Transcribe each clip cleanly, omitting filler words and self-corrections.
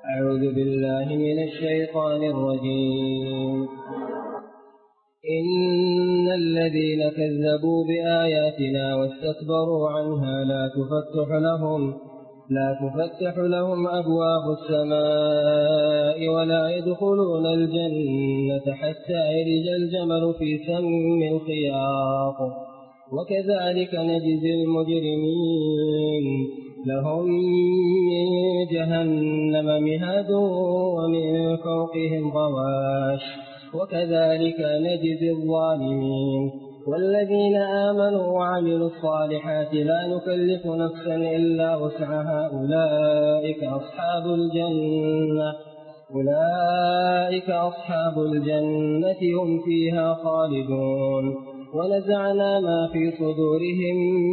أعوذ بالله من الشيطان الرجيم. إن الذين كذبوا بآياتنا واستكبروا عنها لا تفتح لهم أبواب السماء ولا يدخلون الجنة حتى يلج الجمل في سم الخياط وكذلك نجزي المجرمين. لهم من جهنم مهاد ومن فوقهم غواش وكذلك نجزي الظالمين. والذين آمنوا وعملوا الصالحات لا نكلف نفسا إلا وسعها أولئك أصحاب الجنة هم فيها خالدون. ونزعنا ما في صدورهم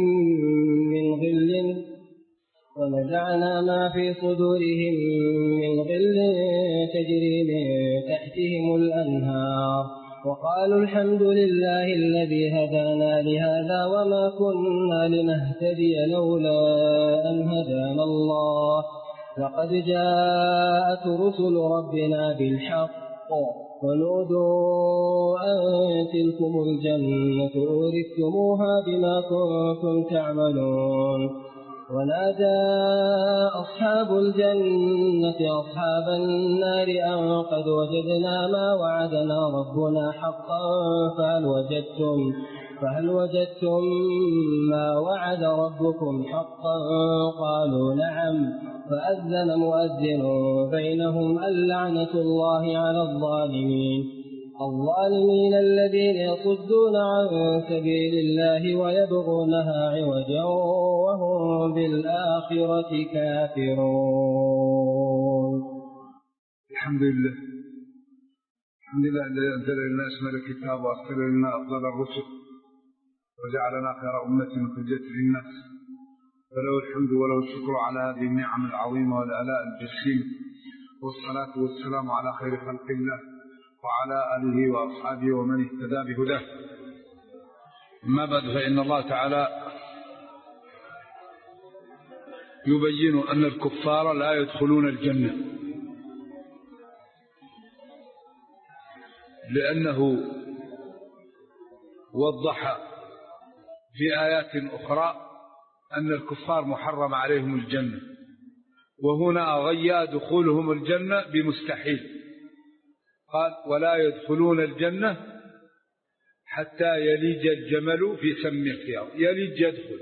من غل تجري من تحتهم الأنهار وقالوا الحمد لله الذي هدانا لهذا وما كنا لنهتدي لولا أن هدانا الله لقد جاءت رسل ربنا بالحق ونودوا أن تلكم الجنة أورثتموها بما كنتم تعملون. ونادى أصحاب الجنة أصحاب النار أن قد وجدنا ما وعدنا ربنا حقا فهل وجدتم ما وعد ربكم حقا؟ قالوا نعم. فأذن مؤذن بينهم اللعنة الله على الظالمين الذين يصدون عن سبيل الله ويبغونها عوجا وهم بالآخرة كافرون. الحمد لله الذي أنزل لنا أشمل الكتاب وأرسل لنا أفضل الرسل وجعلنا خير أمة أخرجت للناس، فله الحمد وله الشكر على هذه النعم العظيمة والآلاء الجسيمة، والصلاة والسلام على خير خلق الله وعلى آله وأصحابه ومن اهتدى بهداه. أما بعد، فإن الله تعالى يبين أن الكفار لا يدخلون الجنة، لأنه وضح في آيات أخرى أن الكفار محرم عليهم الجنة، وهنا غيا دخولهم الجنة بمستحيل، قال ولا يدخلون الجنة حتى يلج الجمل في سم الخياط. يلج يدخل،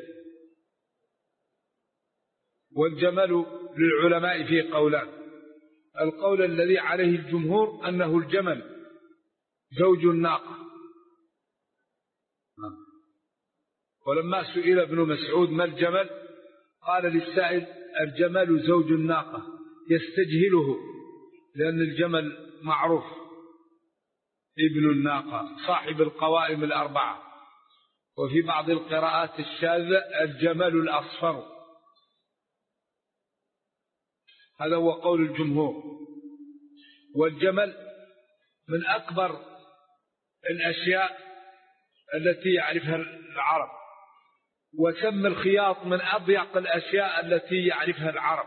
والجمل للعلماء فيه قولان. القول الذي عليه الجمهور أنه الجمل زوج الناقة، ولما سئل ابن مسعود ما الجمل قال للسائل الجمل زوج الناقة، يستجهله لأن الجمل معروف ابن الناقة صاحب القوائم الأربعة. وفي بعض القراءات الشاذة الجمل الأصفر. هذا هو قول الجمهور. والجمل من أكبر الأشياء التي يعرفها العرب، وسم الخياط من أضيق الأشياء التي يعرفها العرب،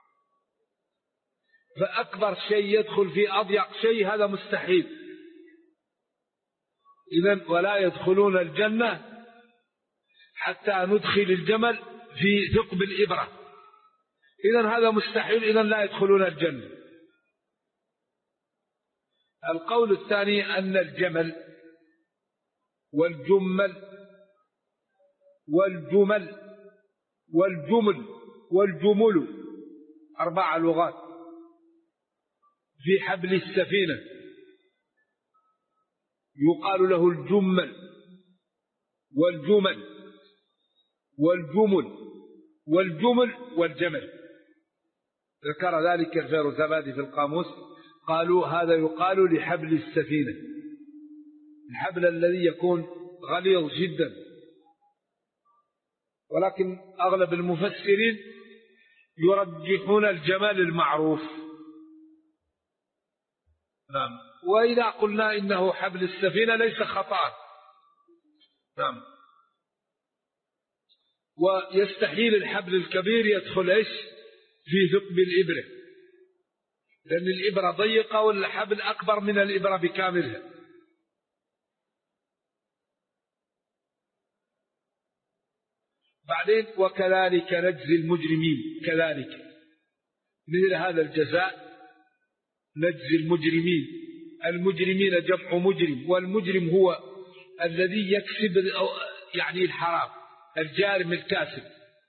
فأكبر شيء يدخل في أضيق شيء هذا مستحيل. إذن ولا يدخلون الجنة حتى ندخل الجمل في ثقب الإبرة، إذن هذا مستحيل، إذن لا يدخلون الجنة. القول الثاني أن الجمل والجمل 4 لغات في حبل السفينة، يقال له الجمل والجمل والجمل. ذكر ذلك الفيروزابادي في القاموس، قالوا هذا يقال لحبل السفينة، الحبل الذي يكون غليظ جدا. ولكن أغلب المفسرين يرجحون الجمال المعروف. نعم. وإذا قلنا إنه حبل السفينة ليس خطأ. نعم. ويستحيل الحبل الكبير يدخل إيش في ثقب الإبرة، لأن الإبرة ضيقة والحبل أكبر من الإبرة بكاملها. بعدين وكذلك نجزي المجرمين، كذلك مثل هذا الجزاء نجزي المجرمين. المجرمين جمع مجرم، والمجرم هو الذي يكسب يعني الحرام، الجارم الكاسب.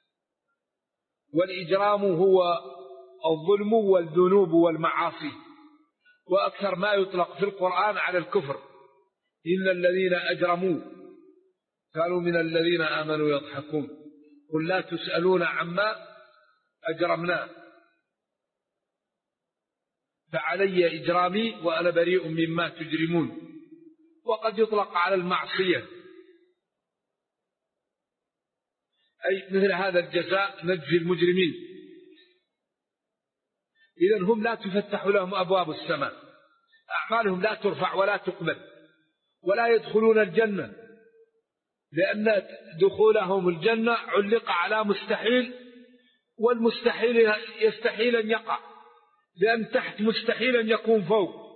والإجرام هو الظلم والذنوب والمعاصي، وأكثر ما يطلق في القرآن على الكفر. إن الذين أجرموا كانوا من الذين آمنوا يضحكون قل لا تسألون عما أجرمنا فعلي إجرامي وأنا بريء مما تجرمون. وقد يطلق على المعصية، أي مثل هذا الجزاء نجزي المجرمين. إذن هم لا تفتح لهم أبواب السماء، أعمالهم لا ترفع ولا تقبل ولا يدخلون الجنة، لأن دخولهم الجنة علق على مستحيل، والمستحيل يستحيل أن يقع، لأن تحت مستحيل أن يكون فوق،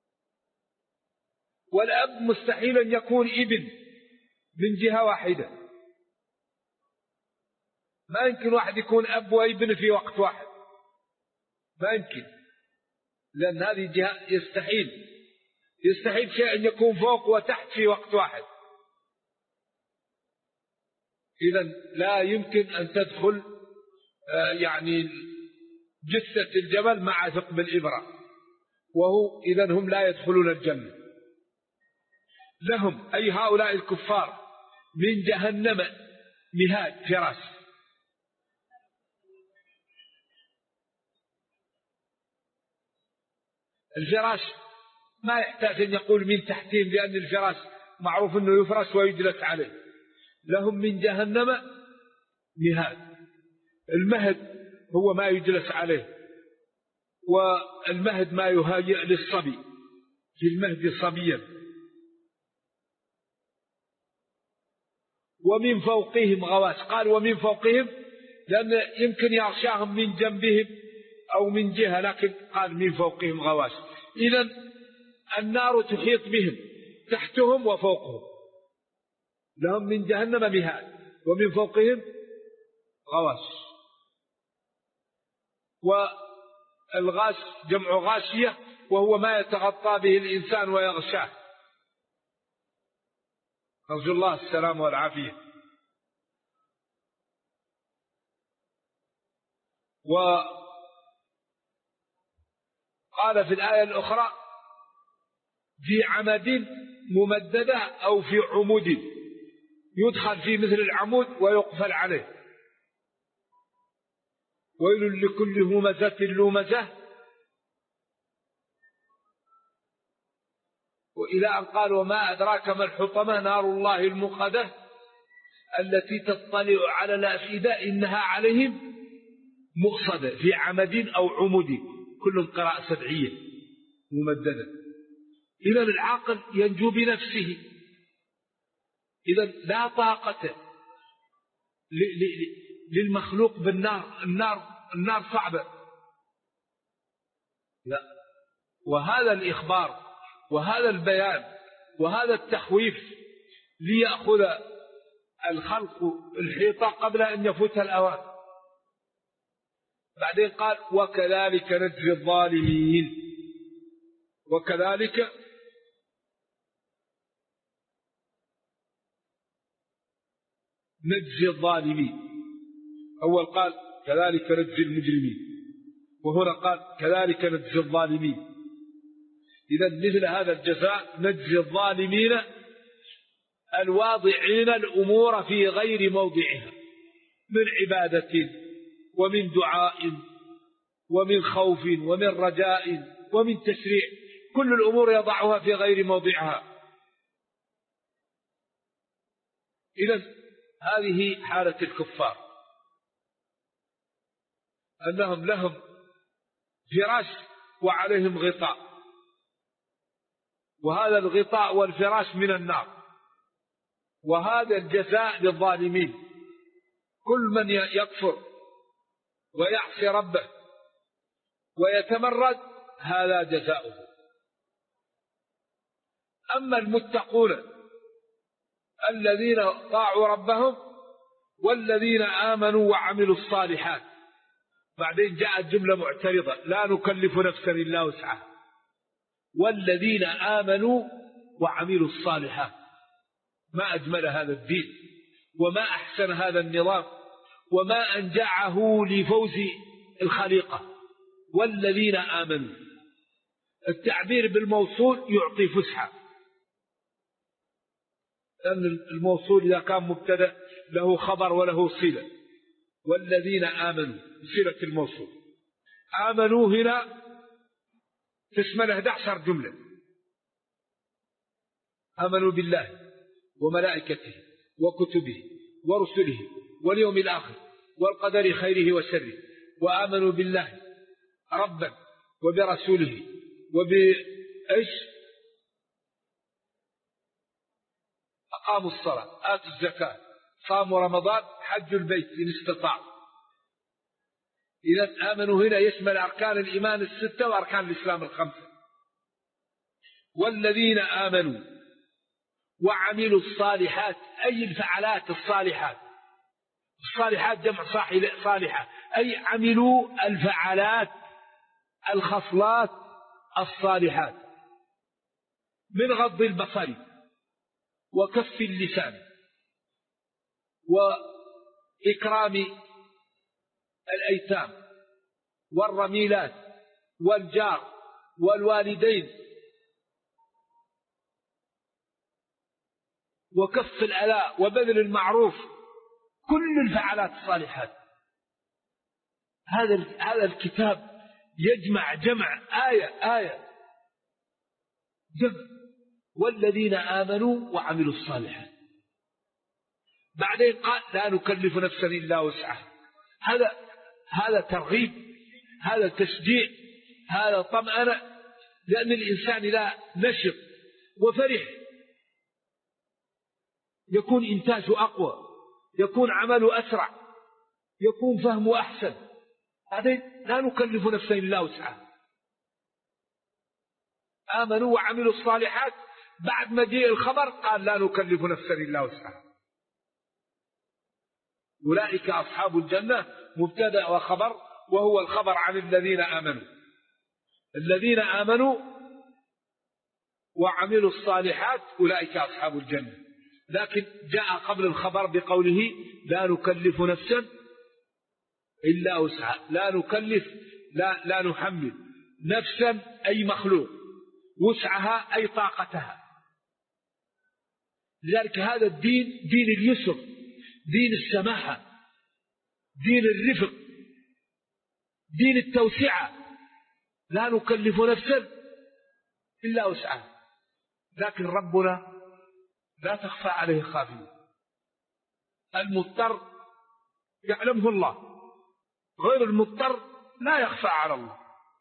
والأب مستحيل أن يكون ابن من جهة واحدة. ما يمكن واحد يكون أب وابن في وقت واحد، ما يمكن، لأن هذه جهة يستحيل شيء أن يكون فوق وتحت في وقت واحد. إذن لا يمكن أن تدخل يعني جثة الجبل مع ثقب الإبرة، وهو إذن هم لا يدخلون الجنة. لهم أي هؤلاء الكفار من جهنم مهاد، فراش. الفراش ما يحتاج أن يقول من تحتهم، لأن الفراش معروف أنه يفرش ويجلس عليه. لهم من جهنم مهاد. المهد هو ما يجلس عليه، والمهد ما يهيئ للصبي، في المهد صبيا. ومن فوقهم غواش. قال ومن فوقهم لأن يمكن يغشاهم من جنبهم أو من جهة، لكن قال من فوقهم غواش. إذن النار تحيط بهم تحتهم وفوقهم. لهم من جهنم مهاد ومن فوقهم غواش. والغاش جمع غاشية، وهو ما يتغطى به الإنسان ويغشاه. نرجو الله السلام والعافية. وقال في الآية الأخرى في عمد ممددة أو في عمود، يدخل في مثل العمود ويقفل عليه. ويل لكل همزة لمزة. وإلى أن قال وما أدراك ما الحطمة، نار الله الموقدة التي تطلع على الأفئدة إنها عليهم مؤصدة. في عمد أو عمود، كل قراءة سبعية ممددة. إذن العاقل ينجو بنفسه. إذن لا طاقة للمخلوق بالنار. النار صعبة. لا. وهذا الإخبار وهذا البيان وهذا التخويف ليأخذ الخلق الحيطة قبل أن يفوت الأوان. بعدين قال وكذلك نجزي الظالمين. وكذلك نجزي الظالمين. أول قال كذلك نجزي المجرمين، وهنا قال كذلك نجزي الظالمين. إذن مثل هذا الجزاء نجزي الظالمين الواضعين الأمور في غير موضعها، من عبادة ومن دعاء ومن خوف ومن رجاء ومن تشريع، كل الأمور يضعها في غير موضعها. إذن هذه حالة الكفار، أنهم لهم فراش وعليهم غطاء، وهذا الغطاء والفراش من النار. وهذا الجزاء للظالمين. كل من يكفر ويعصي ربه ويتمرد هذا جزاؤه. أما المتقون الذين طاعوا ربهم والذين آمنوا وعملوا الصالحات، بعدين جاءت جملة معترضة: لا نكلف نفسا إلا وسعها، والذين آمنوا وعملوا الصالحات. ما أجمل هذا الدين، وما أحسن هذا النظام، وما أنجعه لفوز الخليقة. والذين آمنوا، التعبير بالموصول يعطي فسحة، لأن الموصول إذا كان مبتدأ له خبر وله صلة. والذين آمنوا صلة الموصول. آمنوا هنا تشمل 11 جملة: آمنوا بالله وملائكته وكتبه ورسله واليوم الآخر والقدر خيره وشره، وآمنوا بالله ربا وبرسوله وبإيش، أقاموا الصلاة، آتوا الزكاة، صاموا رمضان، حجوا البيت إن استطاعوا. إذا آمنوا هنا يشمل أركان الإيمان 6 وأركان الإسلام 5. والذين آمنوا وعملوا الصالحات، أي الفعلات الصالحات. الصالحات جمع صالحة، أي عملوا الفعلات الخصلات الصالحات، من غض البصر وكف اللسان وإكرام الأيتام والرميلات والجار والوالدين وكف الأذى وبذل المعروف، كل الفعلات الصالحات. هذا الكتاب يجمع آية جمع. والذين آمنوا وعملوا الصالحات. بعدين قال: لا نكلف نفسا إلا وسعها. هذا ترغيب، هذا تشجيع، هذا طمأنة، لأن الإنسان إذا نشط وفرح يكون إنتاجه أقوى، يكون عمله أسرع، يكون فهمه أحسن. بعدين لا نكلف نفسا إلا وسعها. آمنوا وعملوا الصالحات، بعد مجيء الخبر قال: لا نكلف نفسا إلا وسعها. أولئك أصحاب الجنة، مبتدأ وخبر، وهو الخبر عن الذين آمنوا. الذين آمنوا وعملوا الصالحات أولئك أصحاب الجنة، لكن جاء قبل الخبر بقوله: لا نكلف نفسا إلا وسعها. لا نكلف، لا نحمل نفسا أي مخلوق، وسعها أي طاقتها. لذلك هذا الدين دين اليسر، دين السماحة، دين الرفق، دين التوسعة. لا نكلف نفسا إلا وسعها. لكن ربنا لا تخفى عليه خافية. المضطر يعلمه الله، غير المضطر لا يخفى على الله.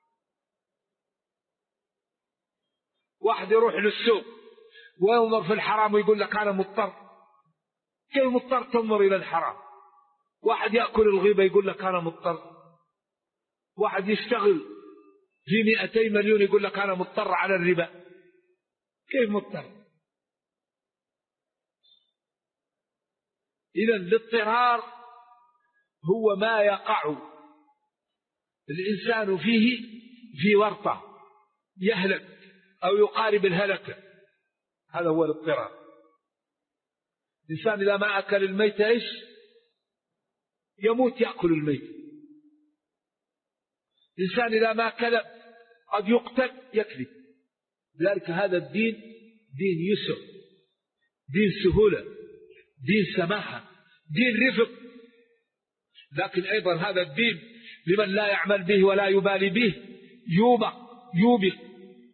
واحد يروح للسوق وينظر في الحرام ويقول لك أنا مضطر. كيف مضطر تنظر إلى الحرام؟ واحد يأكل الغيبة يقول لك أنا مضطر. واحد يشتغل في 200 مليون يقول لك أنا مضطر على الربا. كيف مضطر؟ إذن الاضطرار هو ما يقع الإنسان فيه في ورطة يهلك أو يقارب الهلكة، هذا هو الاضطرار. الإنسان إذا ما أكل الميت إيش؟ يموت يأكل الميت. الإنسان إذا ما كذب قد يقتل يكذب. لذلك هذا الدين دين يسر، دين سهولة، دين سماحة، دين رفق. لكن أيضا هذا الدين لمن لا يعمل به ولا يبالي به يوبق.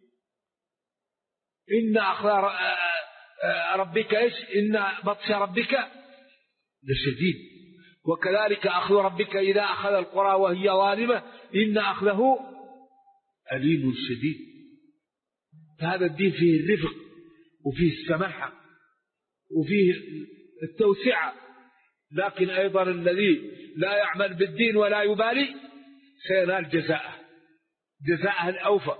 إن أخذ ربك إيش؟ إن بطش ربك لشديد، وكذلك أخذ ربك إذا أخذ القرى وهي ظالمة إن أخذه أليم شديد. فهذا الدين فيه الرفق وفيه السماحة وفيه التوسعة. لكن أيضا الذي لا يعمل بالدين ولا يبالي سينال جزاءه. جزاءها الأوفى.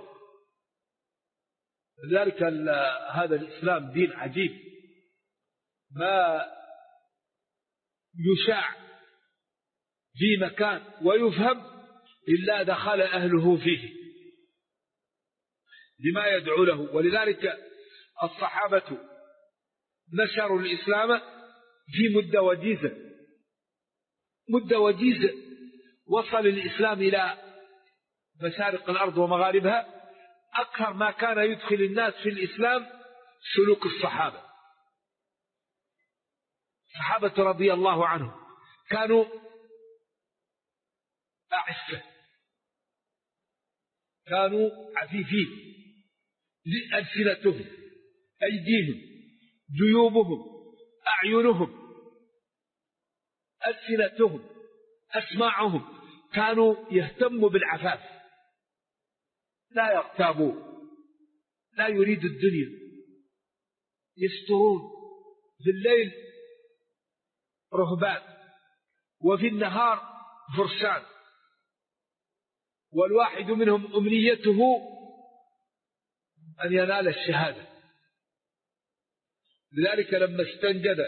لذلك هذا الإسلام دين عجيب، ما يشاع في مكان ويفهم إلا دخل أهله فيه لما يدعو له. ولذلك الصحابة نشروا الإسلام في مدة وجيزة وصل الإسلام إلى مشارق الأرض ومغاربها. أكثر ما كان يدخل الناس في الإسلام سلوك الصحابة رضي الله عنهم، كانوا أعفة، كانوا عفيفين، ألسنتهم، أيديهم، جيوبهم، أعينهم، ألسنتهم، أسماعهم، كانوا يهتموا بالعفاف، لا يغتابوا، لا يريدوا الدنيا، يسترون في الليل رهبان وفي النهار فرسان، والواحد منهم أمنيته أن ينال الشهادة. لذلك لما استنجد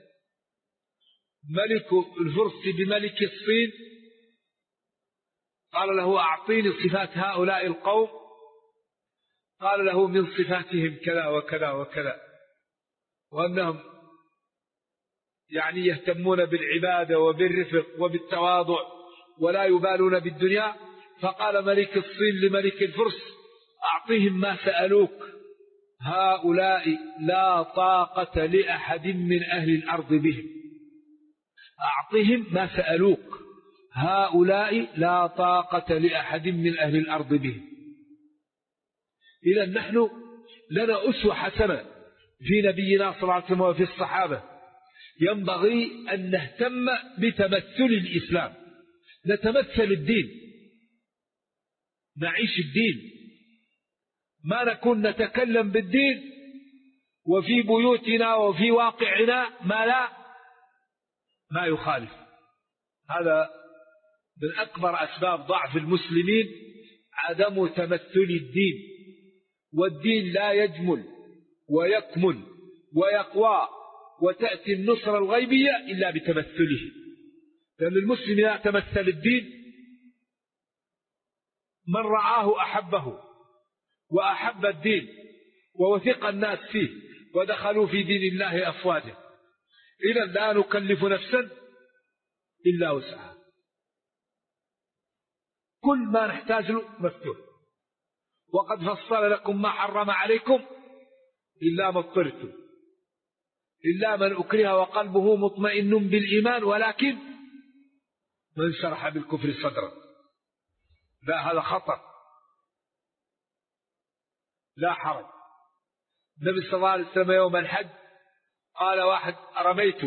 ملك الفرس بملك الصين قال له أعطيني صفات هؤلاء القوم، قال له من صفاتهم كذا وكذا وكذا، وأنهم يعني يهتمون بالعبادة وبالرفق وبالتواضع ولا يبالون بالدنيا. فقال ملك الصين لملك الفرس أعطيهم ما سألوك، هؤلاء لا طاقة لأحد من أهل الأرض بهم. أعطهم ما سألوك، هؤلاء لا طاقة لأحد من أهل الأرض بهم. إذا نحن لنا أسوة حسنة في نبينا صلى الله عليه وسلم وفي الصحابة. ينبغي أن نهتم بتمثل الإسلام، نتمثل الدين، نعيش الدين، ما نكون نتكلم بالدين وفي بيوتنا وفي واقعنا ما يخالف. هذا من أكبر أسباب ضعف المسلمين، عدم تمثل الدين. والدين لا يجمل ويكمل ويقوى وتأتي النصرة الغيبية إلا بتمثله. لأن المسلم لا تمثل الدين من رآه أحبه وأحب الدين ووثق الناس فيه ودخلوا في دين الله أفواجا. إذا لا نكلف نفسا إلا وسعها، كل ما نحتاج له مفتوح. وقد فصل لكم ما حرم عليكم إلا ما اضطررتم، إلا من أكره وقلبه مطمئن بالإيمان ولكن من شرح بالكفر صدرا. لا، هذا خطر، لا حرج. النبي صلى الله عليه وسلم يوم الحج قال واحد رميت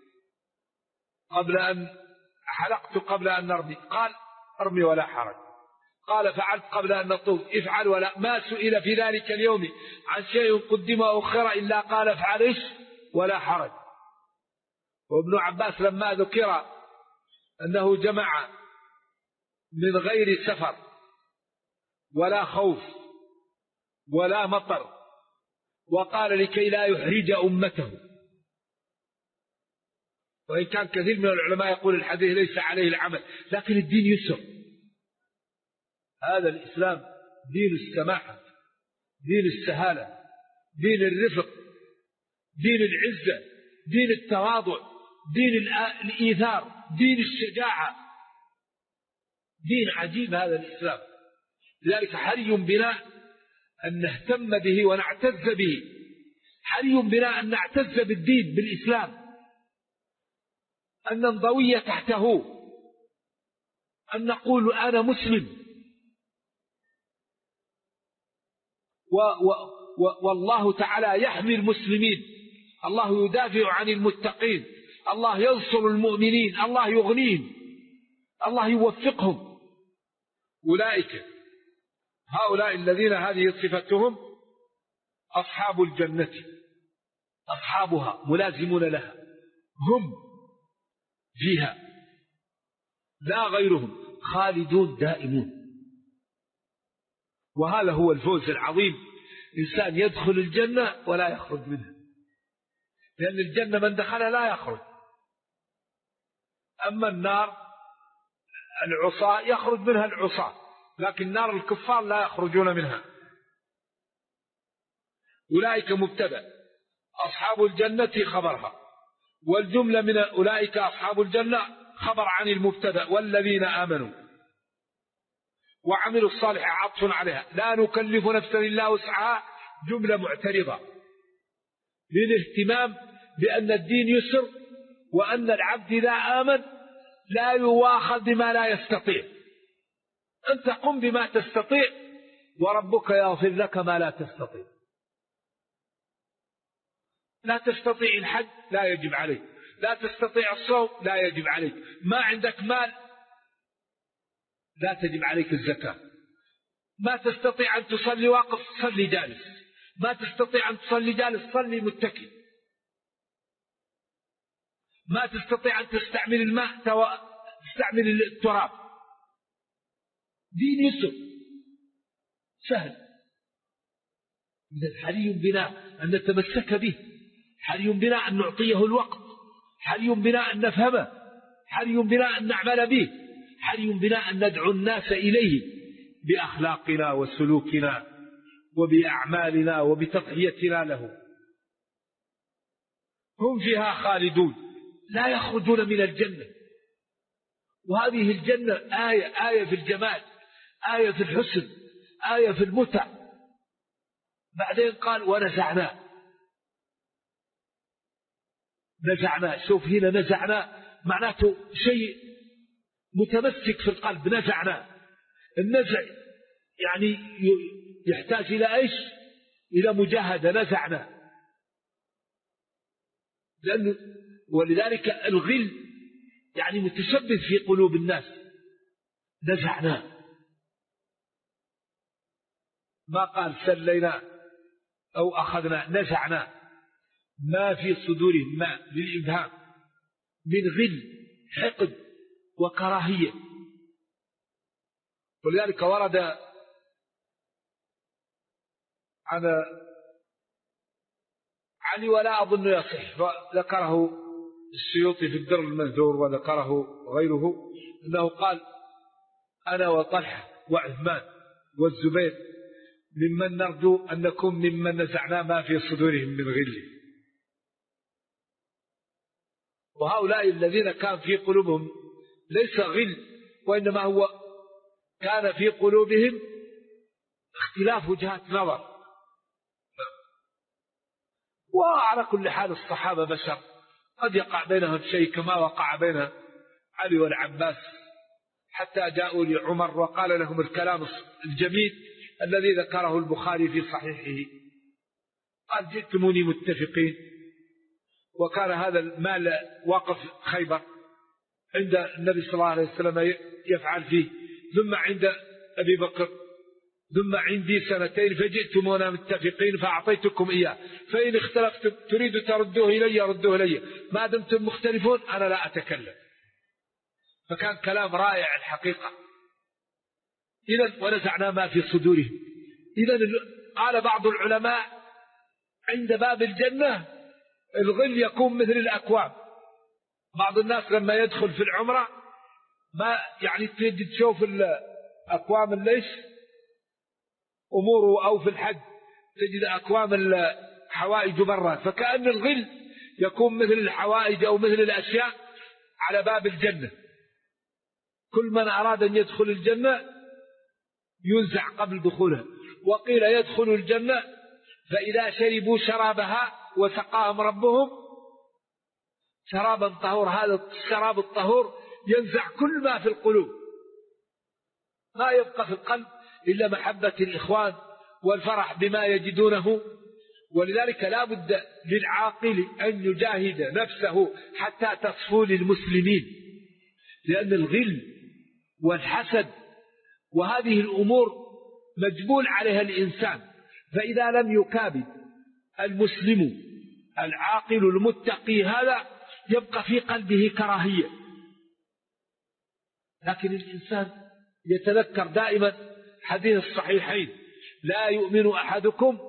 حلقت قبل أن نرمي، قال ارمي ولا حرج. قال فعلت قبل أن نطوف، افعل ولا. ما سئل في ذلك اليوم عن شيء قدم أو أخر إلا قال افعل إيش ولا حرج. وابن عباس لما ذكر أنه جمع من غير سفر ولا خوف ولا مطر، وقال لكي لا يحرج أمته، وإن كان كثير من العلماء يقول الحديث ليس عليه العمل، لكن الدين يسر. هذا الإسلام دين السماحة، دين السهالة، دين الرفق، دين العزة، دين التواضع، دين الإيثار، دين الشجاعة، دين عجيب هذا الإسلام. لذلك حري بنا أن نهتم به ونعتز به، حري بنا أن نعتز بالدين بالإسلام، أن ننضوي تحته، أن نقول أنا مسلم. والله تعالى يحمي المسلمين، الله يدافع عن المتقين، الله ينصر المؤمنين، الله يغنيهم، الله يوفقهم. هؤلاء الذين هذه صفتهم أصحاب الجنة، أصحابها ملازمون لها، هم فيها لا غيرهم، خالدون دائمون. وهذا هو الفوز العظيم، إنسان يدخل الجنة ولا يخرج منها، لأن الجنة من دخلها لا يخرج. أما النار العصاة يخرج منها العصاة، لكن نار الكفار لا يخرجون منها. أولئك مبتدأ، أصحاب الجنة خبرها، والجملة من أولئك أصحاب الجنة خبر عن المبتدأ والذين آمنوا وعملوا الصالحات عطف عليها. لا نكلف نفسا إلا وسعها جملة معترضة للاهتمام بأن الدين يسر، وأن العبد إذا آمن لا يواخذ بما لا يستطيع. أنت قم بما تستطيع وربك يغفر لك ما لا تستطيع. لا تستطيع الحج لا يجب عليك، لا تستطيع الصوم لا يجب عليك، ما عندك مال لا تجب عليك الزكاة، ما تستطيع أن تصلي واقف صلي جالس، ما تستطيع أن تصلي جالس صلي متكئ، ما تستطيع أن تستعمل الماء تستعمل التراب. دين يسر سهل، إذا حري بنا أن نتمسك به، حري بنا أن نعطيه الوقت، حري بنا أن نفهمه، حري بنا أن نعمل به، حري بنا أن ندعو الناس إليه بأخلاقنا وسلوكنا وبأعمالنا وبتضحيتنا له. هم فيها خالدون لا يخرجون من الجنة. وهذه الجنة آية في الجمال، آية في الحسن، آية في المتع. بعدين قال ونزعنا، نزعنا، شوف هنا نزعنا معناته شيء متمسك في القلب. نزعنا، النزع يعني يحتاج إلى إيش؟ إلى مجاهدة. نزعنا، لأنه ولذلك الغل يعني متشبث في قلوب الناس. نزعنا، ما قال سلينا أو أخذنا، نزعنا ما في صدورهم ما للإبهام من غل حقد وكراهية. ولذلك ورد عن علي ولا أظن يصح، ذكره السيوطي في الدر المنثور وذكره غيره أنه قال أنا وطلحة وعثمان والزبير ممن نرجو أن نكون ممن نزعنا ما في صدورهم من غل. وهؤلاء الذين كان في قلوبهم ليس غل، وإنما هو كان في قلوبهم اختلاف وجهات نظر. وعلى كل حال الصحابة بشر، قد يقع بينهم شيء كما وقع بين علي والعباس، حتى جاءوا لعمر وقال لهم الكلام الجميل الذي ذكره البخاري في صحيحه، قال جئتموني متفقين. وكان هذا المال وقف خيبر عند النبي صلى الله عليه وسلم يفعل فيه، ثم عند أبي بكر، ثم عندي سنتين فجئتمونا متفقين فأعطيتكم إياه، فإن اختلفتم تريد تردوه إلي ردوه إلي، ما دمتم مختلفون أنا لا أتكلم. فكان كلام رائع الحقيقة. إذن ونزعنا ما في صدورهم. إذن قال بعض العلماء عند باب الجنة الغل يكون مثل الأكواب. بعض الناس لما يدخل في العمرة ما يعني تجد تشوف الأكوام ليش أموره، أو في الحج تجد أكوام الحوائج برا، فكأن الغل يكون مثل الحوائج أو مثل الأشياء على باب الجنة. كل من أراد أن يدخل الجنة ينزع قبل دخولها. وقيل يدخل الجنة فإذا شربوا شرابها وسقاهم ربهم شرابا طهور، هذا الشراب الطهور ينزع كل ما في القلوب، ما يبقى في القلب إلا محبة الإخوان والفرح بما يجدونه. ولذلك لا بد للعاقل أن يجاهد نفسه حتى تصفو للمسلمين، لأن الغل والحسد وهذه الأمور مجبول عليها الإنسان. فإذا لم يكابد المسلم العاقل المتقي هذا يبقى في قلبه كراهية. لكن الإنسان يتذكر دائما حديث الصحيحين لا يؤمن أحدكم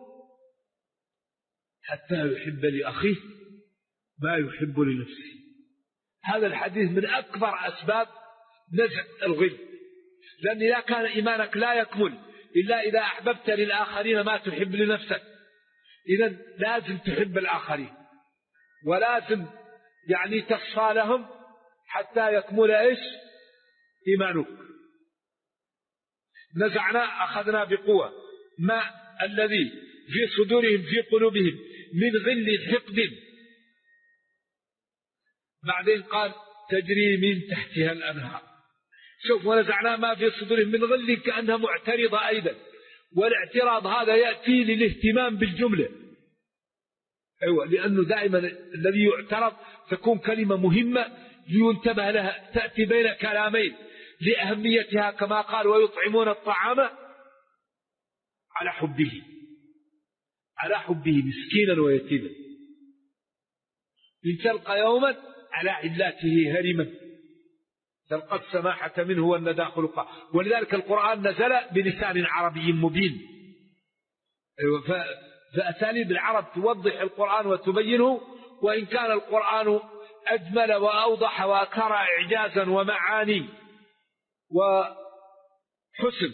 حتى يحب لأخيه ما يحب لنفسه. هذا الحديث من أكبر أسباب نزع الغل، لأن إذا كان إيمانك لا يكمل إلا إذا أحببت للآخرين ما تحب لنفسك. إذن لازم تحب الآخرين، ولازم يعني تصفى لهم حتى يكمل إيمانك. نزعنا أخذنا بقوة ما الذي في صدورهم في قلوبهم من غل حقد. بعدين قال تجري من تحتها الأنهار. شوف، ونزعنا ما في صدورهم من غل كأنها معترضة أيضا، والاعتراض هذا يأتي للاهتمام بالجملة. أيوة، لأنه دائما الذي يعترض تكون كلمة مهمة لينتبه لها، تأتي بين كلامين لأهميتها، كما قال ويطعمون الطعام على حبه مسكينا ويتيما. إن تلقى يوما على علاته هرما تلقى السماحة منه والندى خلقا. ولذلك القرآن نزل بلسان عربي مبين. فأساليب العرب توضح القرآن وتبينه، وإن كان القرآن أجمل وأوضح وأكثر إعجازا ومعاني وحسن.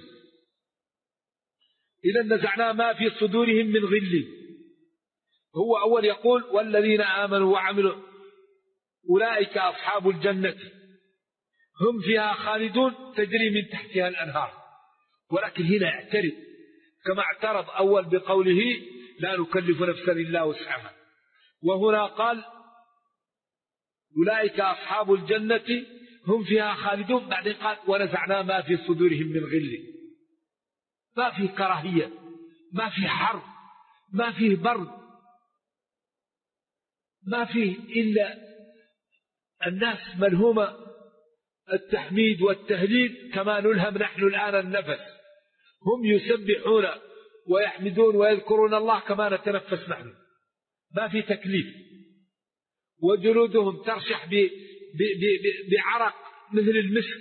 إذا نزعنا ما في صدورهم من غل. هو أول يقول والذين آمنوا وعملوا أولئك أصحاب الجنة هم فيها خالدون تجري من تحتها الأنهار. ولكن هنا اعترض كما اعترض أول بقوله لا نكلف نفسا إلا وسعها، وهنا قال أولئك أصحاب الجنة هم فيها خالدون. بعدين قال ونزعنا ما في صدورهم من غل. ما في كراهية، ما في حرب، ما فيه برد، ما فيه إلا الناس ملهومة التحميد والتهليل كما نلهم نحن الآن النفس. هم يسبحون ويحمدون ويذكرون الله كما نتنفس نحن، ما في تكليف. وجلودهم ترشح بعرق مثل المسك،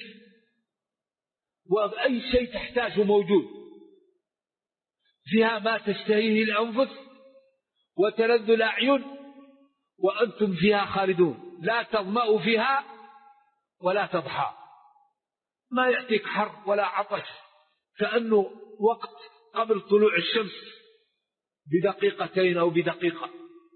وأي شيء تحتاجه موجود. فيها ما تشتهيه الأنفس وتلذ الأعين وأنتم فيها خالدون لا تظمأوا فيها ولا تضحى. ما يأتيك حر ولا عطش، كأنه وقت قبل طلوع الشمس بدقيقتين أو بدقيقة،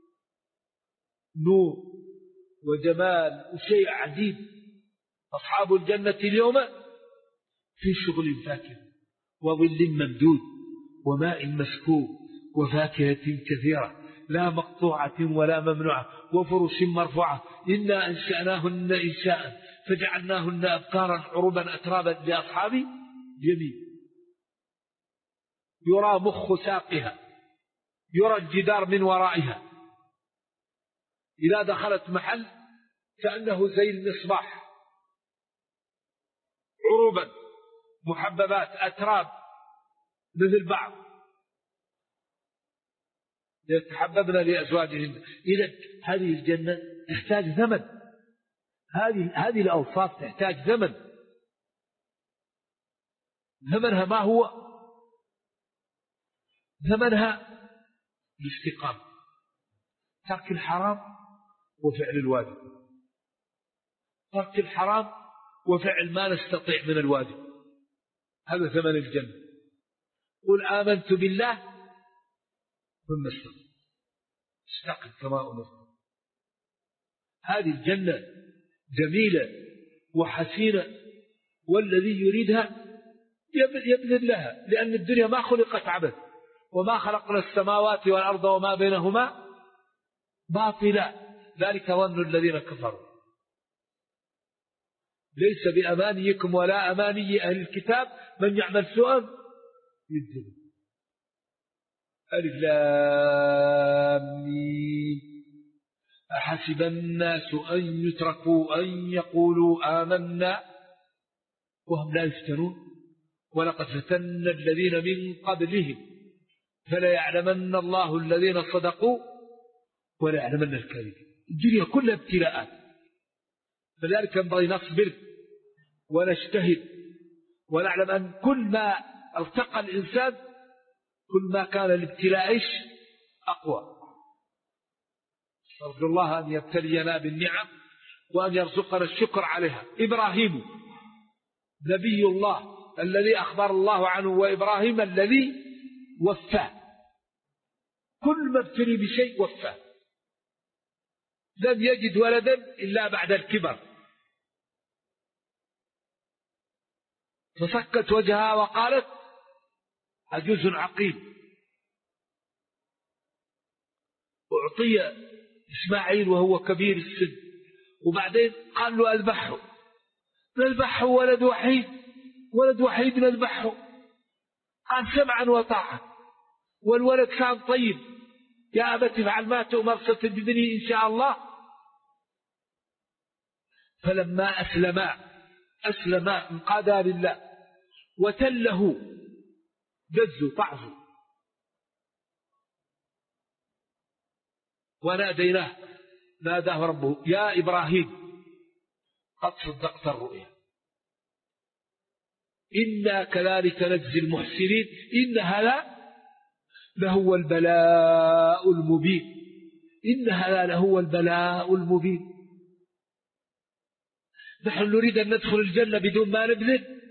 نور وجمال وشيء عجيب. أصحاب الجنة اليوم في شغل فاكهة وظل ممدود وماء مسكوب وفاكهة كثيرة لا مقطوعة ولا ممنوعة وفرش مرفوعة إنا أنشأناهن إنشاء فجعلناهن أبكارا عربا أترابا لأصحاب اليمين. يرى مخ ساقها، يرى الجدار من ورائها. إذا دخلت محل كأنه زي المصباح، عروبا محببات أتراب مثل بعض يتحببن لأزواجهن. إذا هذه الجنة تحتاج زمن، هذه الأوصاف تحتاج زمن. زمنها ما هو؟ زمنها الاستقامة، ترك الحرام وفعل الواجب، ترك الحرام وفعل ما نستطيع من الواجب. هذا زمن الجنة. قل آمنت بالله ثم استقم كما أمرت. هذه الجنة جميلة وحسينة، والذي يريدها يبذل لها، لأن الدنيا ما خلقت عبث، وما خلقنا السماوات والأرض وما بينهما باطلا، ذلك ظن الذين كفروا. ليس بأمانيكم ولا أماني أهل الكتاب من يعمل سوءا يجزه. ألف لام ميم أحسب الناس أن يتركوا أن يقولوا آمنا وهم لا يفتنون ولقد فتنا الذين من قبلهم فليعلمن الله الذين صدقوا وليعلمن الكاذبين. الدنيا كلها ابتلاءات، فذلك ينبغي نصبر ونجتهد ونعلم أن كل ما ارتقى الإنسان كل ما كان الابتلاء أقوى. نرجو الله أن يبتلينا بالنعم وأن يرزقنا الشكر عليها. إبراهيم نبي الله الذي أخبر الله عنه، وإبراهيم الذي وفاه، كل ما ابتلي بشيء وفاه، لم يجد ولدا إلا بعد الكبر، فسكت وجهها وقالت عجوز عقيم. أعطي إسماعيل وهو كبير السن، وبعدين قال له نذبحه ولد وحيد نذبحه. قال سمعا وطاعة، والولد كان طيب، يا أبت افعل ما تؤمر ستجدني إن شاء الله. فلما أسلما انقادا لله وتله جزوا طعزوا وناديناه، ناداه ربه يا إبراهيم قد صدقت الرؤيا إنا كذلك نجزي المحسنين إن هذا لهو البلاء المبين. إن هذا لهو البلاء المبين. نحن نريد أن ندخل الجنة بدون ما نبذل.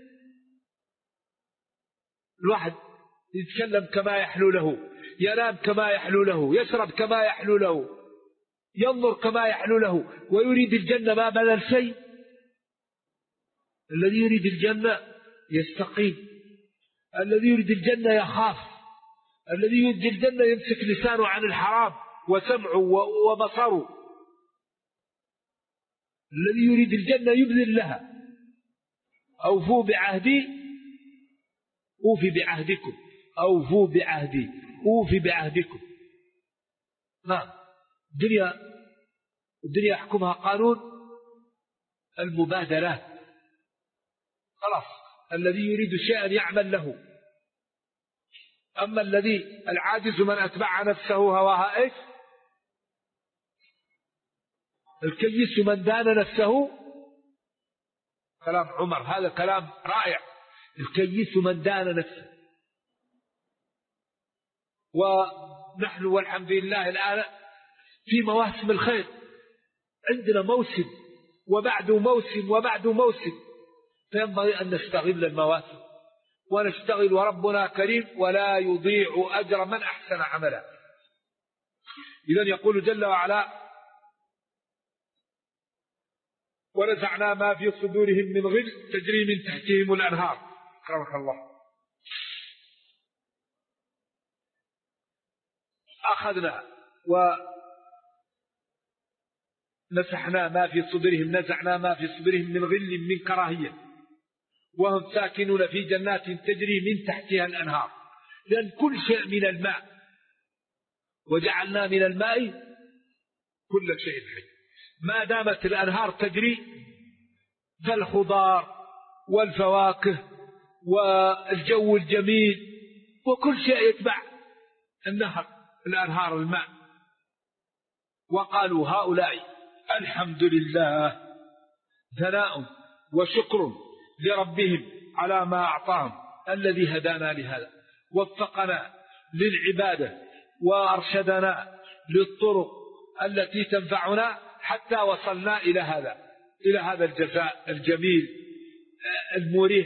الواحد يتكلم كما يحلو له، ينام كما يحلو له، يشرب كما يحلو له، ينظر كما يحلو له، ويريد الجنة ما بذل شيء. الذي يريد الجنة يستقيم، الذي يريد الجنة يخاف، الذي يريد الجنة يمسك لسانه عن الحرام وسمعه وبصره، الذي يريد الجنة يبذل لها. أوفوا بعهدي أوفي بعهدكم، أوفوا بعهدي أوفي بعهدكم. نعم، الدنيا يحكمها قانون المبادرات. خلاص، الذي يريد شيئا يعمل له. أما العاجز من أتبع نفسه هواها إيش؟ الكيس من دان نفسه. كلام عمر، هذا كلام رائع. الكيس من دان نفسه. ونحن والحمد لله الآن في مواسم الخير، عندنا موسم وبعده موسم وبعده موسم، فينبغي أن نستغل المواسم ونشتغل، وربنا كريم ولا يضيع أجر من أحسن عملا. إذن يقول جل وعلا ونزعنا ما في صدورهم من غل تجري من تحتهم الأنهار. أكرمك الله. أخذنا ونسحنا ما في صدورهم، نزعنا ما في صدورهم من غل من كراهية، وهم ساكنون في جنات تجري من تحتها الأنهار. لأن كل شيء من الماء، وجعلنا من الماء كل شيء حي. ما دامت الأنهار تجري فالخضار والفواكه والجو الجميل وكل شيء يتبع النهر، الأنهار الماء. وقالوا هؤلاء الحمد لله، ثناء وشكر لربهم على ما أعطاهم الذي هدانا لهذا، وفقنا للعبادة وأرشدنا للطرق التي تنفعنا حتى وصلنا إلى هذا الجزاء الجميل المريح.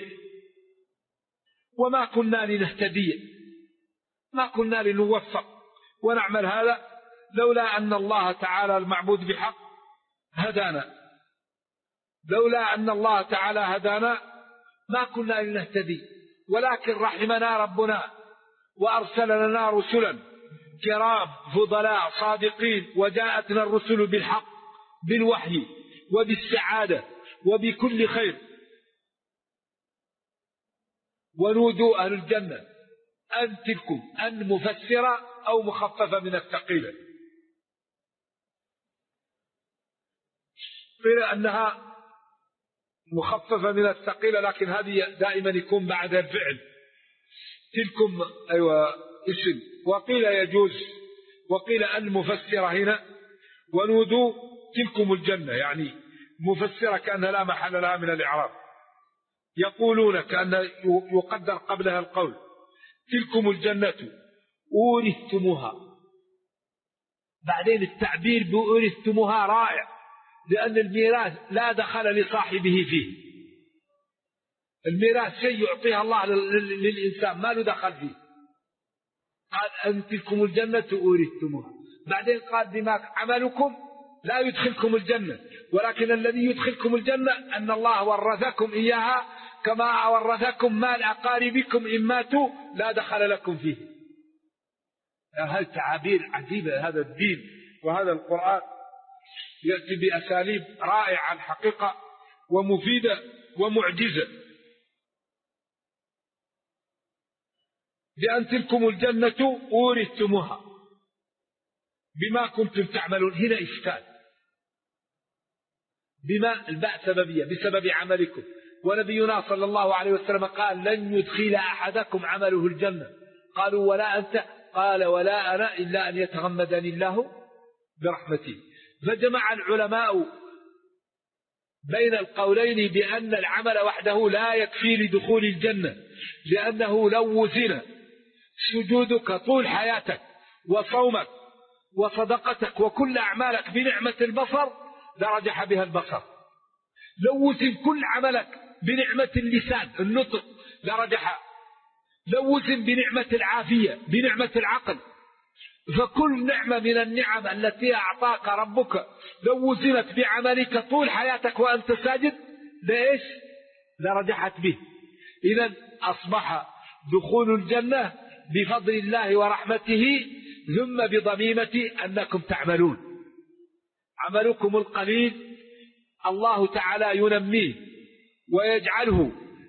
وما كنا لنهتدي، ما كنا لنوفق ونعمل هذا لولا أن الله تعالى المعبود بحق هدانا. لولا أن الله تعالى هدانا ما كنا لنهتدي، ولكن رحمنا ربنا وأرسل لنا رسلا كرام فضلاء صادقين، وجاءتنا الرسل بالحق بالوحي وبالسعادة وبكل خير. ونودوا أهل الجنة أن تلكم أن مفسرة أو مخففة من الثقيلة، قيل أنها مخففة من الثقيلة، لكن هذه دائما يكون بعد الفعل. تلكم اسم، وقيل يجوز، وقيل أن مفسرة هنا. ونودوا تلكم الجنة، يعني مفسرة كأنها لا محل لها من الإعراب. يقولون كأن يقدر قبلها القول تلكم الجنة أورثتموها. بعدين التعبير بأورثتموها رائع، لأن الميراث لا دخل لصاحبه فيه. الميراث شيء يعطيها الله للإنسان ما له دخل فيه. قال أن تلكم الجنة أورثتموها. بعدين قال بما عملكم لا يدخلكم الجنة، ولكن الذي يدخلكم الجنة أن الله ورثكم إياها كما ورثكم مال أقاربكم إن ماتوا لا دخل لكم فيه. هذه تعابير عجيبة. هذا الدين وهذا القرآن يأتي بأساليب رائعة الحقيقة ومفيدة ومعجزة. بأن تلكم الجنة أورثتموها بما كنتم تعملون. هنا إشكال. بما الباء سببية بسبب عملكم، ونبينا صلى الله عليه وسلم قال لن يدخل أحدكم عمله الجنة. قالوا ولا أنت؟ قال ولا أنا إلا أن يتغمدني الله برحمته. فجمع العلماء بين القولين بأن العمل وحده لا يكفي لدخول الجنة، لأنه لو وزن سجودك طول حياتك وصومك وصدقتك وكل أعمالك بنعمة البصر لرجح بها البصر. لو وزن كل عملك بنعمة اللسان النطق لرجح. لو وزن بنعمة العافية بنعمة العقل. فكل نعمة من النعم التي أعطاك ربك لو وزنت بعملك طول حياتك وأنت ساجد لإيش؟ لرجحت به. إذن أصبح دخول الجنة بفضل الله ورحمته ثم بضميمة أنكم تعملون. عملكم القليل الله تعالى ينميه ويجعله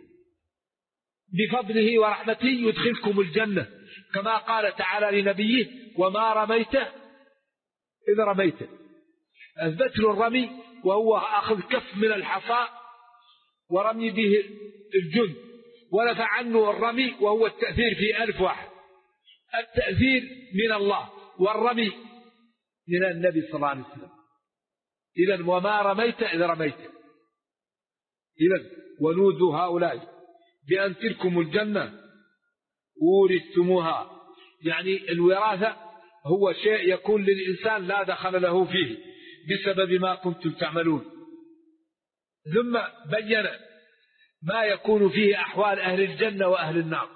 بفضله ورحمته يدخلكم الجنة، كما قال تعالى لنبيه وما رميت إذ رميت. أثبت له الرمي وهو أخذ كف من الحصى ورمي به الجند، ونفع عنه الرمي وهو التأثير في 1000 واحد. التأثير من الله والرمي من النبي صلى الله عليه وسلم. إذن وما رميت إذ رميت. إذن ونوذوا هؤلاء بأن تلكم الجنة أورثتموها. يعني الوراثة هو شيء يكون للإنسان لا دخل له فيه بسبب ما كنتم تعملون. ثم بين ما يكون فيه أحوال أهل الجنة وأهل النار،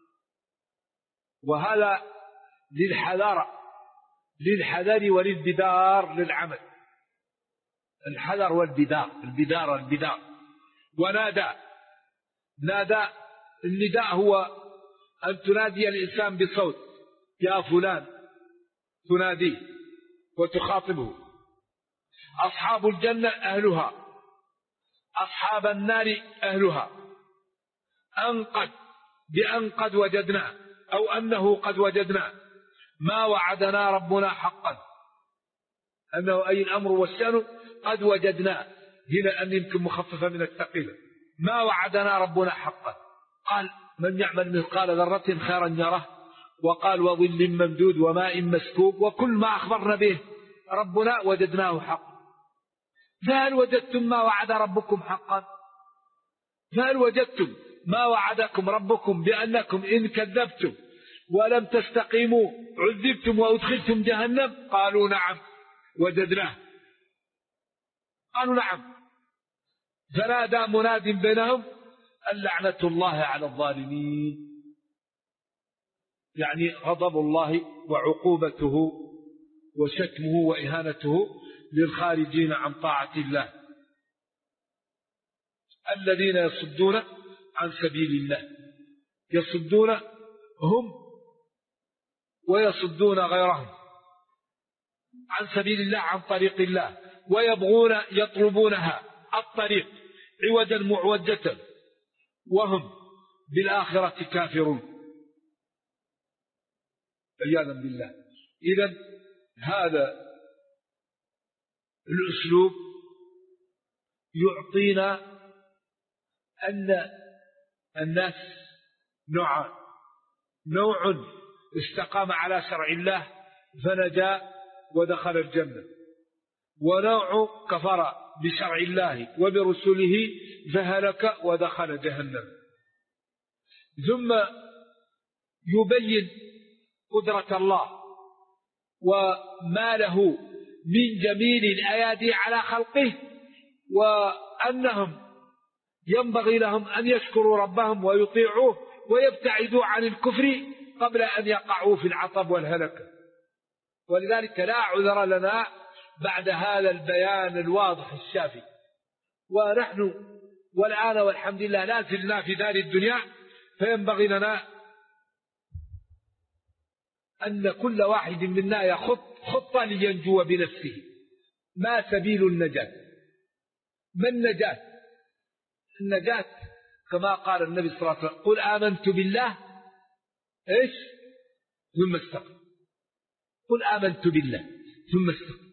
وهذا للحذر وللبدار للعمل. الحذر والبدار، البدار. ونادى النداء هو أن تنادي الإنسان بصوت يا فلان، تناديه وتخاطبه. أصحاب الجنة أهلها، أصحاب النار أهلها. بأن قد وجدنا أو أنه قد وجدنا ما وعدنا ربنا حقا. أنه أي الأمر والشأن قد وجدنا. هنا أن يمكن مخففة من الثقيلة. ما وعدنا ربنا حقا. قال من يعمل مثقال ذرة خيرا يره، وقال وظل ممدود وماء مسكوب، وكل ما أخبرنا به ربنا وجدناه حقا. فهل وجدتم ما وعد ربكم حقا؟ فهل وجدتم ما وعدكم ربكم بأنكم إن كذبتم ولم تستقيموا عذبتم وأدخلتم جهنم؟ قالوا نعم وجدناه. قالوا نعم. فنادى مناد بينهم اللعنة الله على الظالمين. يعني غضب الله وعقوبته وشتمه وإهانته للخارجين عن طاعة الله، الذين يصدون عن سبيل الله. يصدون هم ويصدون غيرهم عن سبيل الله، عن طريق الله، ويبغون يطلبونها الطريق عوجا معوجة، وهم بالآخرة كافرون عياذا بالله. إذن هذا الأسلوب يعطينا أن الناس نوعان: نوع استقام على شرع الله فنجا ودخل الجنة، ونوع كفر بشرع الله وبرسله فهلك ودخل جهنم. ثم يبين قدرة الله وما له من جميل الأيادي على خلقه، وأنهم ينبغي لهم أن يشكروا ربهم ويطيعوه ويبتعدوا عن الكفر قبل أن يقعوا في العطب والهلكة. ولذلك لا عذر لنا بعد هذا البيان الواضح الشافي. ونحن والآن والحمد لله لا زلنا في دار الدنيا، فينبغي لنا أن كل واحد منا يخط خطة لينجو بنفسه. ما سبيل النجاة؟ ما النجاة؟ النجاة كما قال النبي صلى الله عليه وسلم: قل آمنت بالله إيش ثم استقم. قل آمنت بالله ثم استقم.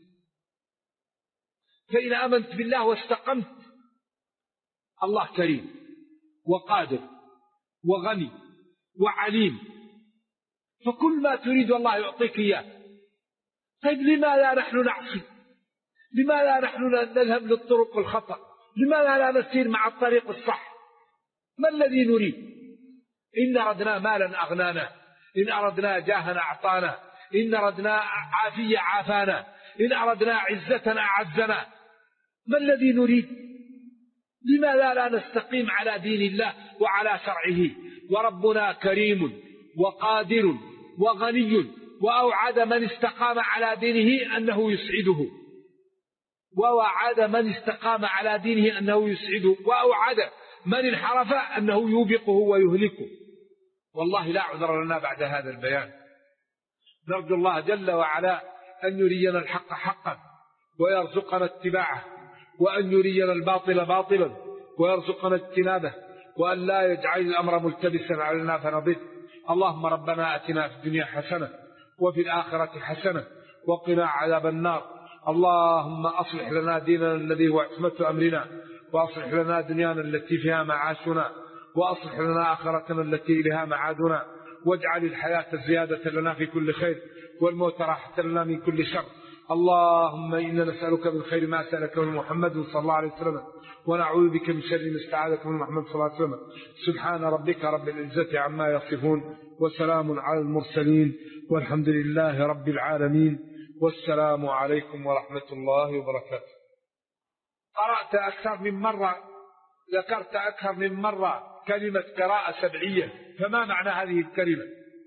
فإن آمنت بالله واستقمت، الله كريم وقادر وغني وعليم، فكل ما تريد الله يعطيك إياه. طيب لماذا نحن نعصي؟ لماذا نحن نذهب للطرق الخطأ؟ لماذا لا نسير مع الطريق الصح؟ ما الذي نريد؟ إن أردنا مالا أغنانا، إن أردنا جاها أعطانا، إن أردنا عافية عافانا، إن أردنا عزة أعزنا. ما الذي نريد؟ لماذا لا نستقيم على دين الله وعلى شرعه؟ وربنا كريم وقادر وغني، وأوعد من استقام على دينه أنه يسعده، ووعد من استقام على دينه أنه يسعده، وأوعد من انحرف أنه يوبقه ويهلكه. والله لا عذر لنا بعد هذا البيان. نرجو الله جل وعلا أن يرينا الحق حقا ويرزقنا اتباعه، وأن يرينا الباطل باطلا ويرزقنا اجتنابه، وأن لا يجعل الأمر ملتبسا علينا فنضل. اللهم ربنا أتنا في الدنيا حسنة وفي الآخرة حسنة وقنا عذاب النار. اللهم أصلح لنا ديننا الذي هو عصمة أمرنا، وأصلح لنا دنيانا التي فيها معاشنا، وأصلح لنا آخرتنا التي إليها معادنا، واجعل الحياة زيادة لنا في كل خير والموت راحة لنا من كل شر. اللهم إنا نسألك من خير ما سألك من محمد صلى الله عليه وسلم، ونعوذ بك من شر ما استعاذك من محمد صلى الله عليه وسلم. سبحان ربك رب العزة عما يصفون، وسلام على المرسلين، والحمد لله رب العالمين، والسلام عليكم ورحمة الله وبركاته. قرأت أكثر من مرة، ذكرت أكثر من مرة كلمة قراءة سبعية، فما معنى هذه الكلمة؟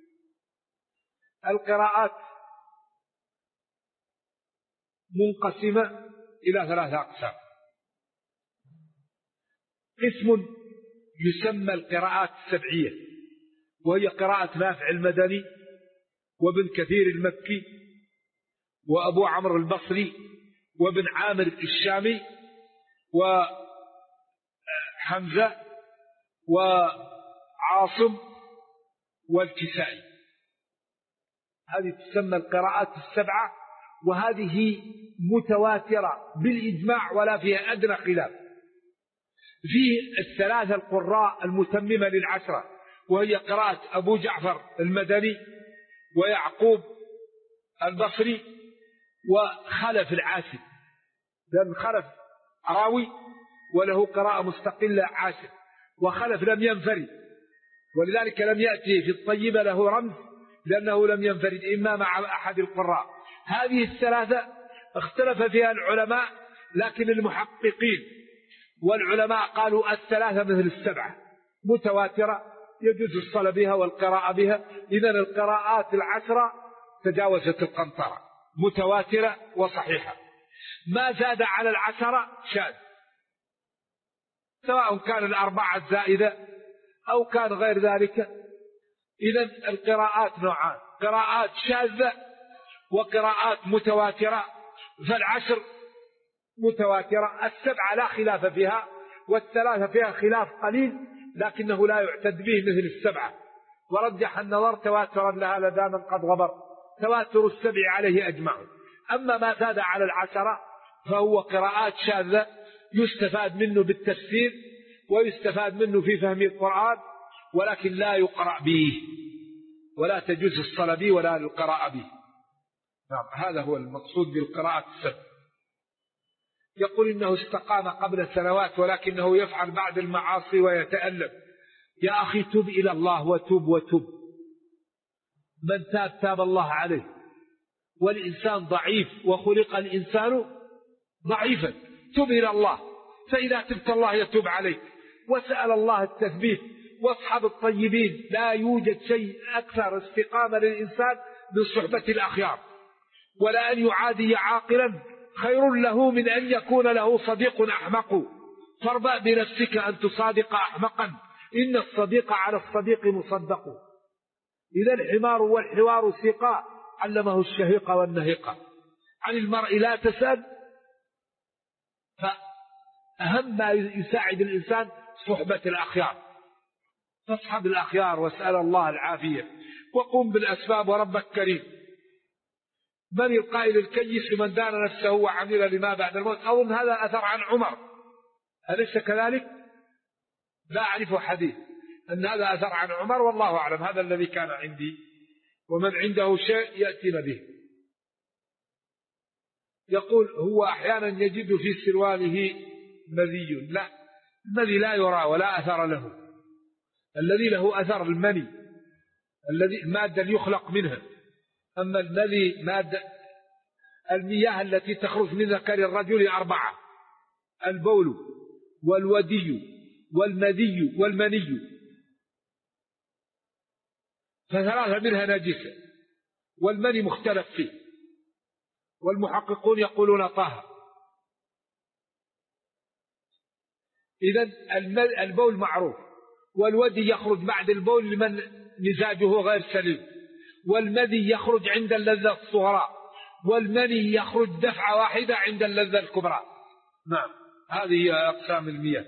القراءات منقسمة إلى 3 أقسام. قسم يسمى القراءات السبعية، وهي قراءة نافع المدني وابن كثير المكي وأبو عمرو البصري وابن عامر الشامي وحمزة وعاصم والكسائي. هذه تسمى القراءات السبعة، وهذه متواترة بالإجماع ولا فيها أدنى خلاف. فيه 3 القراء المتممة للعشرة، وهي قراءة أبو جعفر المدني ويعقوب البصري وخلف العاشر، لأن خلف راوي وله قراءة مستقلة عاشر، وخلف لم ينفرد، ولذلك لم يأتي في الطيبة له رمز، لأنه لم ينفرد إما مع أحد القراء. هذه 3 اختلف فيها العلماء، لكن المحققين والعلماء قالوا 3 مثل 7 متواترة يجوز الصلاة بها والقراءة بها. إذن القراءات 10 تجاوزت القنطرة، متواترة وصحيحة. ما زاد على 10 شاذ، سواء كان 4 الزائدة أو كان غير ذلك. إذن القراءات نوعان: قراءات شاذة وقراءات متواترة. فال10 متواترة، 7 لا خلاف فيها، وال3 فيها خلاف قليل لكنه لا يعتد به مثل 7. ورجح النظر تواترا لها لدى من قد غبر، تواتر 7 عليه أجمعون. أما ما زاد على 10 فهو قراءات شاذة يستفاد منه بالتفسير ويستفاد منه في فهم القرآن، ولكن لا يقرأ به ولا تجوز الصلاة به ولا القراءة به. نعم، هذا هو المقصود بالقراءة السبع. يقول إنه استقام قبل سنوات ولكنه يفعل بعد المعاصي ويتألم. يا أخي تب إلى الله وتب. من تاب تاب الله عليه. والإنسان ضعيف وخلق الإنسان ضعيفا، تب إلى الله، فإذا تبت الله يتوب عليك، وسأل الله التثبيت. واصحاب الطيبين، لا يوجد شيء أكثر استقامة للإنسان من صحبة الأخيار، ولا أن يعادي عاقلا خير له من أن يكون له صديق أحمق، فاربأ بنفسك أن تصادق أحمقا، إن الصديق على الصديق مصدق. إذا الحمار والحوار سقاء، علمه الشهيق والنهيق. عن المرء لا تسأل، فأهم ما يساعد الإنسان صحبة الأخيار، فاصحب الأخيار واسأل الله العافية، وقم بالأسباب وربك كريم. من القائل الكيس من دان نفسه وعمل لما بعد الموت؟ أظن هذا أثر عن عمر، أليس كذلك؟ لا أعرف حديث أن هذا أثر عن عمر، والله أعلم، هذا الذي كان عندي. ومن عنده شيء يأتينا به. يقول هو أحيانا يجد في سرواله مذي. لا، المذي لا يرى ولا أثر له. الذي له أثر المني، الذي مادة يخلق منها. أما المذي مادة، المياه التي تخرج من ذكر الرجل 4: البول والودي والمذي والمني، فثلاثة منها نجسة، والمني مختلف فيه، والمحققون يقولون طاهر. إذن البول معروف، والودي يخرج بعد البول لمن مزاجه غير سليم، والمذي يخرج عند اللذة الصغرى، والمني يخرج دفعة واحدة عند اللذة الكبرى. نعم، هذه أقسام المياه.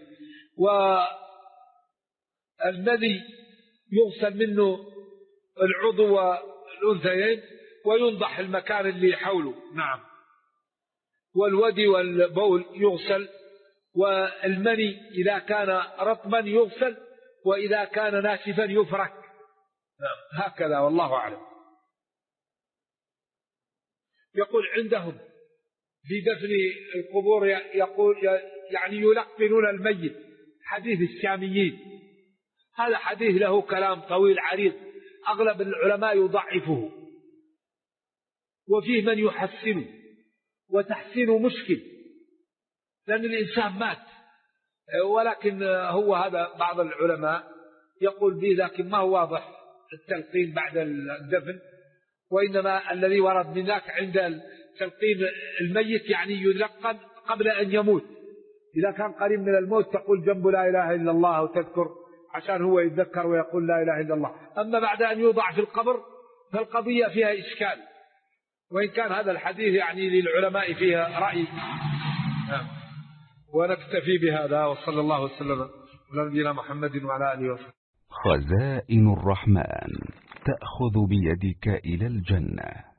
والمذي يغسل منه العضو والأنثيين وينضح المكان اللي حوله. نعم. والودي والبول يغسل، والمني إذا كان رطبا يغسل، وإذا كان ناشفا يفرك. نعم. هكذا والله أعلم. يقول عندهم في دفن القبور يقول يعني يلقنون الميت حديث الشاميين. هذا حديث له كلام طويل عريض، أغلب العلماء يضعفه، وفيه من يحسنه، وتحسينه مشكل لأن الإنسان مات. ولكن هو هذا بعض العلماء يقول به، لكن ما هو واضح التلقين بعد الدفن، وإنما الذي ورد من ذاك عند تلقين الميت يعني يلقن قبل أن يموت. إذا كان قريب من الموت تقول جنب لا إله إلا الله وتذكر عشان هو يتذكر ويقول لا إله إلا الله. أما بعد أن يوضع في القبر فالقضية فيها إشكال، وإن كان هذا الحديث يعني للعلماء فيها رأي. ونكتفي بهذا، وصلى الله وسلم على نبينا محمد وعلى آله وسلم. خزائن الرحمن تأخذ بيدك إلى الجنة.